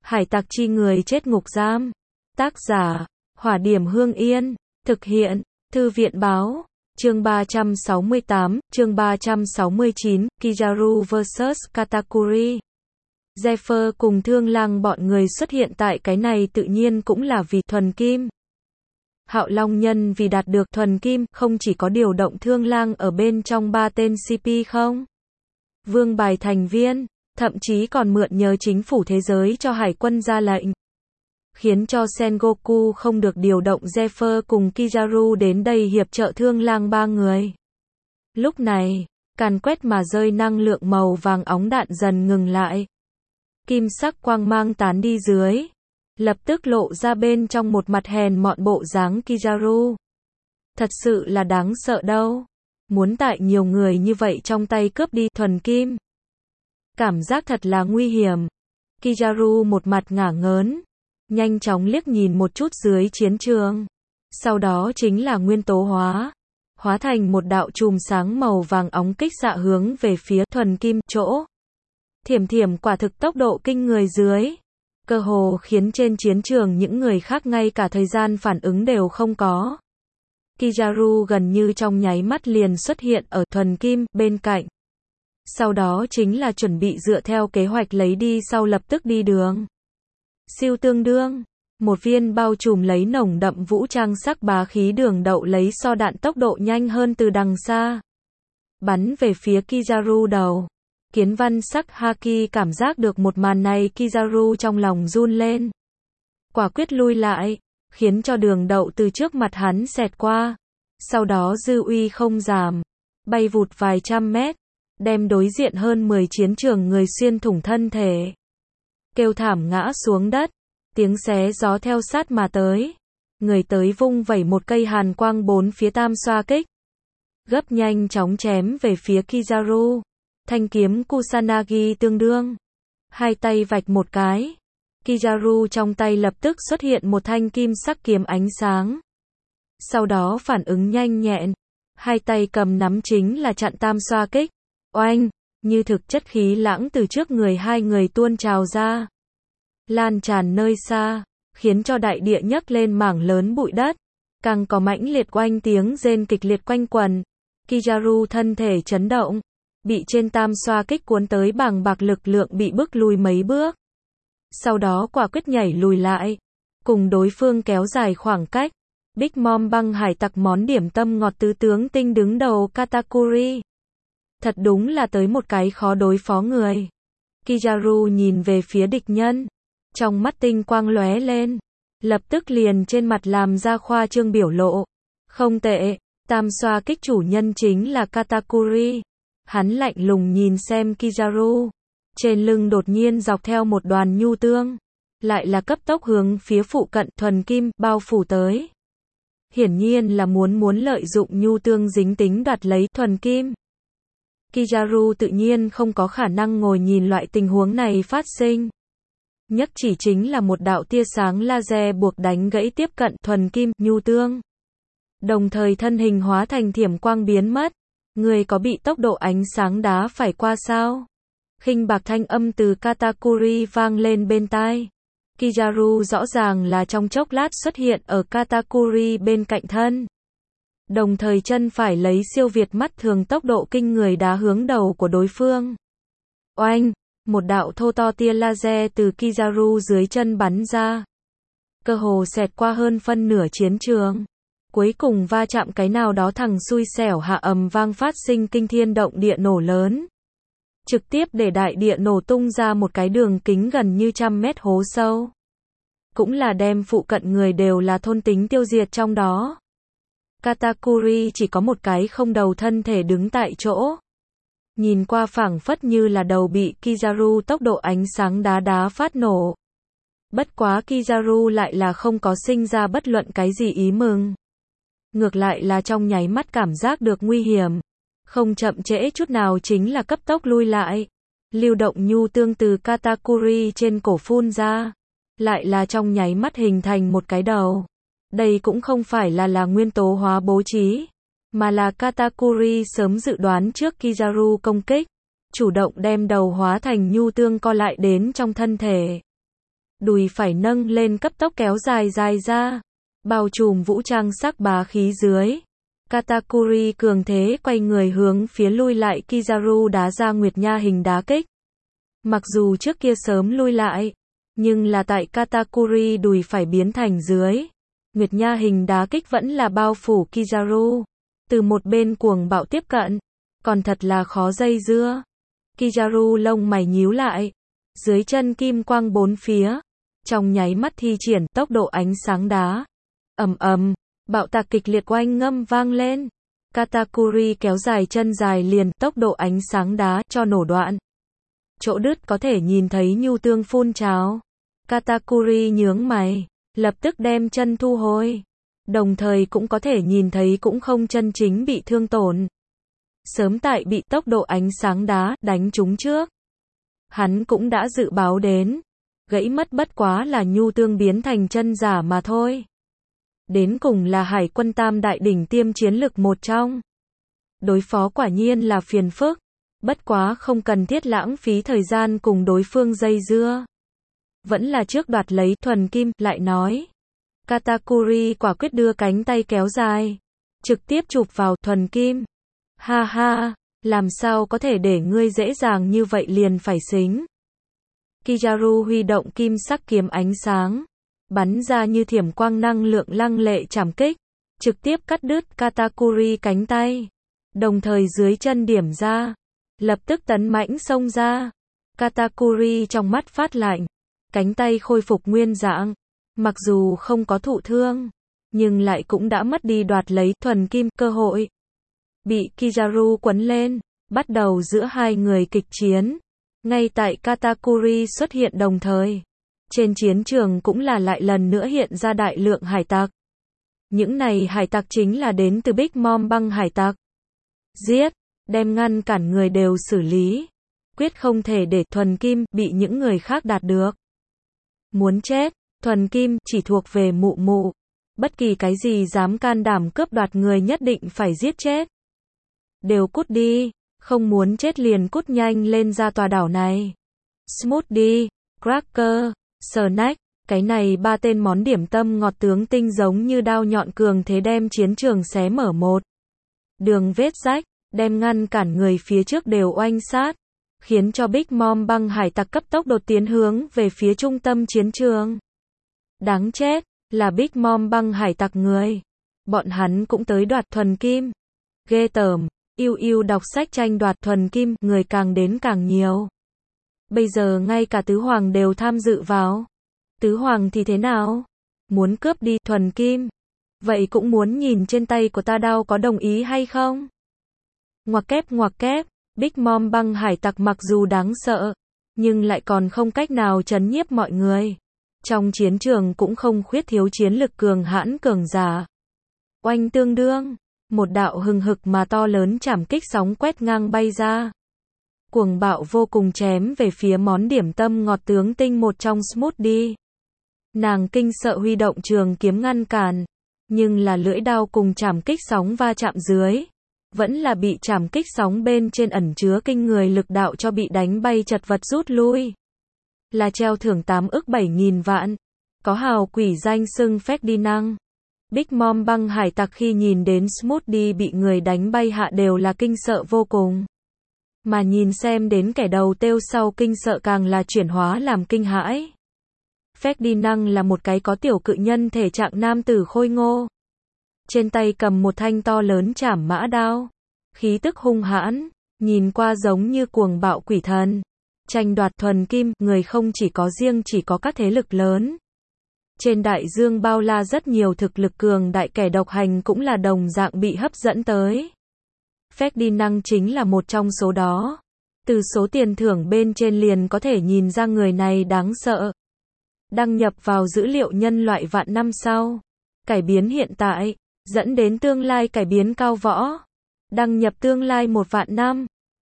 Hải tặc chi người chết ngục giam. Tác giả, Hỏa Điểm Hương Yên. Thực hiện, Thư viện báo. Chương 368, chương 369, Kizaru vs Katakuri. Zephyr cùng Thương Lang bọn người xuất hiện tại cái này tự nhiên cũng là vì thuần kim. Hạo Long Nhân vì đạt được thuần kim, không chỉ có điều động Thương Lang ở bên trong 3 tên CP không? Vương bài thành viên, thậm chí còn mượn nhờ chính phủ thế giới cho hải quân ra lệnh. Khiến cho Sengoku không được điều động Zephyr cùng Kizaru đến đây hiệp trợ Thương Lang 3 người. Lúc này, càn quét mà rơi năng lượng màu vàng óng đạn dần ngừng lại. Kim sắc quang mang tán đi dưới. Lập tức lộ ra bên trong một mặt hèn mọn bộ dáng Kizaru. Thật sự là đáng sợ đâu. Muốn tại nhiều người như vậy trong tay cướp đi thuần kim. Cảm giác thật là nguy hiểm. Kizaru một mặt ngả ngớn. Nhanh chóng liếc nhìn một chút dưới chiến trường. Sau đó chính là nguyên tố hóa. Hóa thành một đạo chùm sáng màu vàng óng kích xạ hướng về phía thuần kim chỗ. Thiểm thiểm quả thực tốc độ kinh người dưới. Cơ hồ khiến trên chiến trường những người khác ngay cả thời gian phản ứng đều không có. Kizaru gần như trong nháy mắt liền xuất hiện ở thuần kim bên cạnh. Sau đó chính là chuẩn bị dựa theo kế hoạch lấy đi sau lập tức đi đường. Siêu tương đương, một viên bao trùm lấy nồng đậm vũ trang sắc bá khí đường đậu lấy so đạn tốc độ nhanh hơn từ đằng xa. Bắn về phía Kizaru đầu. Kiến văn sắc Haki cảm giác được một màn này Kizaru trong lòng run lên. Quả quyết lui lại, khiến cho đường đậu từ trước mặt hắn xẹt qua. Sau đó dư uy không giảm, bay vụt vài trăm mét, đem đối diện hơn 10 chiến trường người xuyên thủng thân thể. Kêu thảm ngã xuống đất, tiếng xé gió theo sát mà tới. Người tới vung vẩy một cây hàn quang bốn phía tam xoa kích. Gấp nhanh chóng chém về phía Kizaru. Thanh kiếm Kusanagi tương đương. Hai tay vạch một cái. Kizaru trong tay lập tức xuất hiện một thanh kim sắc kiếm ánh sáng. Sau đó phản ứng nhanh nhẹn. Hai tay cầm nắm chính là chặn tam xoa kích. Oanh, như thực chất khí lãng từ trước người hai người tuôn trào ra. Lan tràn nơi xa, khiến cho đại địa nhấc lên mảng lớn bụi đất. Càng có mãnh liệt oanh tiếng rên kịch liệt quanh quần. Kizaru thân thể chấn động. Bị trên tam xoa kích cuốn tới bàng bạc lực lượng bị bức lùi mấy bước. Sau đó quả quyết nhảy lùi lại. Cùng đối phương kéo dài khoảng cách. Big Mom băng hải tặc món điểm tâm ngọt tứ tướng tinh đứng đầu Katakuri. Thật đúng là tới một cái khó đối phó người. Kizaru nhìn về phía địch nhân. Trong mắt tinh quang lóe lên. Lập tức liền trên mặt làm ra khoa trương biểu lộ. Không tệ, tam xoa kích chủ nhân chính là Katakuri. Hắn lạnh lùng nhìn xem Kizaru. Trên lưng đột nhiên dọc theo một đoàn nhu tương. Lại là cấp tốc hướng phía phụ cận thuần kim bao phủ tới. Hiển nhiên là muốn lợi dụng nhu tương dính tính đoạt lấy thuần kim. Kizaru tự nhiên không có khả năng ngồi nhìn loại tình huống này phát sinh. Nhất chỉ chính là một đạo tia sáng laser buộc đánh gãy tiếp cận thuần kim nhu tương. Đồng thời thân hình hóa thành thiểm quang biến mất. Người có bị tốc độ ánh sáng đá phải qua sao? Khinh bạc thanh âm từ Katakuri vang lên bên tai. Kizaru rõ ràng là trong chốc lát xuất hiện ở Katakuri bên cạnh thân. Đồng thời chân phải lấy siêu việt mắt thường tốc độ kinh người đá hướng đầu của đối phương. Oanh, một đạo thô to tia laser từ Kizaru dưới chân bắn ra. Cơ hồ xẹt qua hơn phân nửa chiến trường. Cuối cùng va chạm cái nào đó thằng xui xẻo hạ ầm vang phát sinh kinh thiên động địa nổ lớn. Trực tiếp để đại địa nổ tung ra một cái đường kính gần như 100 mét hố sâu. Cũng là đem phụ cận người đều là thôn tính tiêu diệt trong đó. Katakuri chỉ có một cái không đầu thân thể đứng tại chỗ. Nhìn qua phảng phất như là đầu bị Kizaru tốc độ ánh sáng đá phát nổ. Bất quá Kizaru lại là không có sinh ra bất luận cái gì ý mừng. Ngược lại là trong nháy mắt cảm giác được nguy hiểm. Không chậm trễ chút nào chính là cấp tốc lui lại. Lưu động nhu tương từ Katakuri trên cổ phun ra. Lại là trong nháy mắt hình thành một cái đầu. Đây cũng không phải là nguyên tố hóa bố trí. Mà là Katakuri sớm dự đoán trước Kizaru công kích. Chủ động đem đầu hóa thành nhu tương co lại đến trong thân thể. đùi phải nâng lên cấp tốc kéo dài dài ra, bao trùm vũ trang sắc bá khí dưới. Katakuri cường thế quay người hướng phía lui lại Kizaru đá ra Nguyệt Nha hình đá kích. Mặc dù trước kia sớm lui lại, nhưng là tại Katakuri đùi phải biến thành dưới. Nguyệt Nha hình đá kích vẫn là bao phủ Kizaru. Từ một bên cuồng bạo tiếp cận, còn thật là khó dây dưa. Kizaru lông mày nhíu lại, dưới chân kim quang bốn phía, trong nháy mắt thi triển tốc độ ánh sáng đá. Ầm ầm, bạo tạc kịch liệt oanh ngâm vang lên. Katakuri kéo dài chân dài liền tốc độ ánh sáng đá cho nổ đoạn. Chỗ đứt có thể nhìn thấy nhu tương phun trào. Katakuri nhướng mày, lập tức đem chân thu hồi. Đồng thời cũng có thể nhìn thấy cũng không chân chính bị thương tổn. Sớm tại bị tốc độ ánh sáng đá đánh trúng trước. Hắn cũng đã dự báo đến. Gãy mất bất quá là nhu tương biến thành chân giả mà thôi. Đến cùng là hải quân tam đại đỉnh tiêm chiến lực một trong. Đối phó quả nhiên là phiền phức. Bất quá không cần thiết lãng phí thời gian cùng đối phương dây dưa. Vẫn là trước đoạt lấy thuần kim, lại nói. Katakuri quả quyết đưa cánh tay kéo dài. Trực tiếp chụp vào thuần kim. Ha ha, làm sao có thể để ngươi dễ dàng như vậy liền phải xính. Kizaru huy động kim sắc kiếm ánh sáng. Bắn ra như thiểm quang năng lượng lăng lệ chảm kích. Trực tiếp cắt đứt Katakuri cánh tay. Đồng thời dưới chân điểm ra. Lập tức tấn mãnh xông ra. Katakuri trong mắt phát lạnh. Cánh tay khôi phục nguyên dạng. Mặc dù không có thụ thương, nhưng lại cũng đã mất đi đoạt lấy thuần kim cơ hội. Bị Kizaru quấn lên, bắt đầu giữa hai người kịch chiến. Ngay tại Katakuri xuất hiện đồng thời. Trên chiến trường cũng là lại lần nữa hiện ra đại lượng hải tặc. Những này hải tặc chính là đến từ Big Mom băng hải tặc. Giết, đem ngăn cản người đều xử lý. Quyết không thể để thuần kim bị những người khác đạt được. Muốn chết, thuần kim chỉ thuộc về mụ mụ. Bất kỳ cái gì dám can đảm cướp đoạt người nhất định phải giết chết. Đều cút đi, không muốn chết liền cút nhanh lên ra tòa đảo này. Smoothie, cracker, snack, cái này ba tên món điểm tâm ngọt tướng tinh giống như đao nhọn cường thế đem chiến trường xé mở một đường vết rách, đem ngăn cản người phía trước đều oanh sát, khiến cho Big Mom băng hải tặc cấp tốc đột tiến hướng về phía trung tâm chiến trường. Đáng chết, là Big Mom băng hải tặc người. Bọn hắn cũng tới đoạt thuần kim. Ghê tởm, yêu đọc sách tranh đoạt thuần kim, người càng đến càng nhiều. Bây giờ ngay cả tứ hoàng đều tham dự vào. Tứ hoàng thì thế nào? Muốn cướp đi thuần kim. Vậy cũng muốn nhìn trên tay của ta đao có đồng ý hay không? Ngoặc kép, Big Mom băng hải tặc mặc dù đáng sợ, nhưng lại còn không cách nào trấn nhiếp mọi người. Trong chiến trường cũng không khuyết thiếu chiến lực cường hãn cường giả. Oanh tương đương, một đạo hừng hực mà to lớn chảm kích sóng quét ngang bay ra. Cuồng bạo vô cùng chém về phía món điểm tâm ngọt tướng tinh một trong Smoothie. Nàng kinh sợ huy động trường kiếm ngăn cản, nhưng là lưỡi đao cùng chảm kích sóng va chạm dưới, vẫn là bị chảm kích sóng bên trên ẩn chứa kinh người lực đạo cho bị đánh bay chật vật rút lui. Là treo thưởng 8 ức 7.000 vạn, có hào quỷ danh xưng Ferdinand. Big Mom băng hải tặc khi nhìn đến Smoothie bị người đánh bay hạ đều là kinh sợ vô cùng. Mà nhìn xem đến kẻ đầu têu sau kinh sợ càng là chuyển hóa làm kinh hãi. Ferdinand là một cái có tiểu cự nhân thể trạng nam tử khôi ngô. Trên tay cầm một thanh to lớn trảm mã đao. Khí tức hung hãn, nhìn qua giống như cuồng bạo quỷ thần. Tranh đoạt thuần kim, người không chỉ có riêng chỉ có các thế lực lớn. Trên đại dương bao la rất nhiều thực lực cường đại kẻ độc hành cũng là đồng dạng bị hấp dẫn tới. Ferdinand chính là một trong số đó. Từ số tiền thưởng bên trên liền có thể nhìn ra người này đáng sợ. Đăng nhập vào dữ liệu nhân loại vạn năm sau. Cải biến hiện tại, dẫn đến tương lai cải biến cao võ. Đăng nhập tương lai 1 vạn năm.